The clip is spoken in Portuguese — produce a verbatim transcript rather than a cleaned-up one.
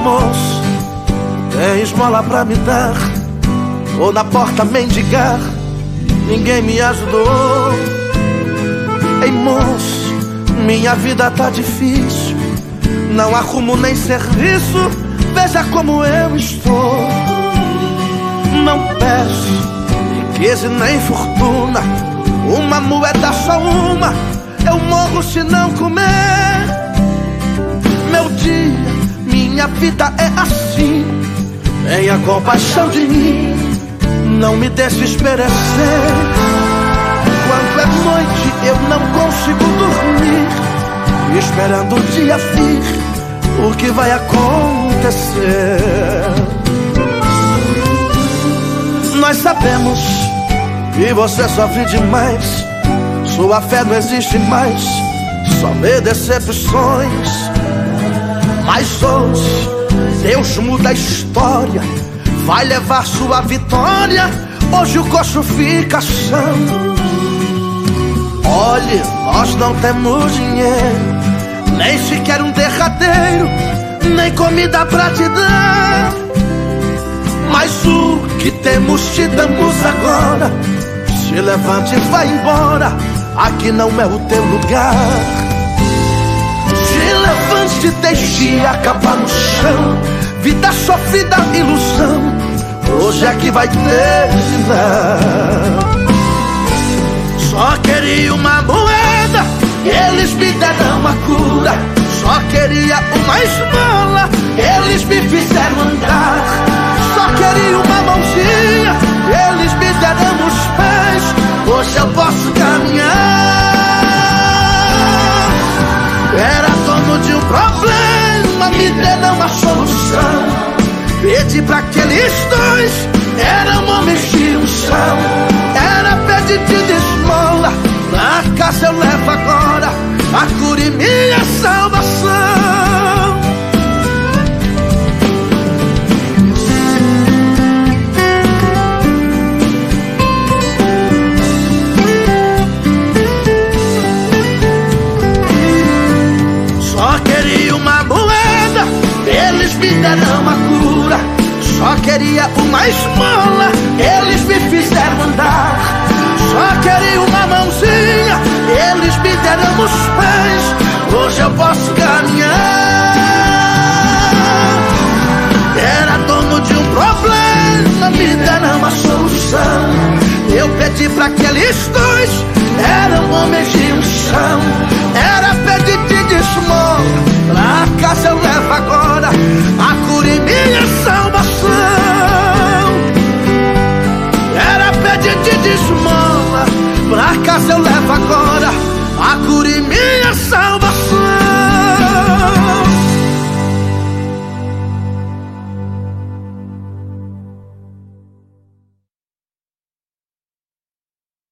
moço, tem esmola pra me dar? Ou na porta mendigar? Ninguém me ajudou. Ei moço, minha vida tá difícil, não arrumo nem serviço, veja como eu estou. Não peço riqueza e nem fortuna, uma moeda só uma, eu morro se não comer. Meu dia, minha vida é assim, tenha compaixão de mim, não me deixe esperecer. Quando é noite eu não consigo dormir, esperando o dia vir, o que vai acontecer. Nós sabemos que você sofre demais, sua fé não existe mais, só vê decepções. Mas hoje Deus muda a história, vai levar sua vitória. Hoje o coxo fica chão. Olhe, nós não temos dinheiro, nem sequer um derradeiro, nem comida pra te dar. Mas o que temos te damos agora. Se levante e vai embora, aqui não é o teu lugar. Se levante e deixe acabar no chão, vida sofrida, ilusão, hoje é que vai terminar. Só queria uma moeda, eles me deram a cura. Só queria uma esmola, eles me fizeram andar. Só queria uma mãozinha, eles me deram os pés, hoje eu posso caminhar. Era dono de um problema, me deram uma solução. Pedi pra aqueles dois, eram homens de unção. Era pedido de esmola, na casa eu levo agora a cura e minha salvação. Só queria uma moeda, eles me deram a cura. Só queria uma esmola, eles me fizeram andar. Só queria uma mãozinha, eles me deram os pés, hoje eu posso caminhar. Era dono de um problema, me deram uma solução. Eu pedi pra aqueles dois,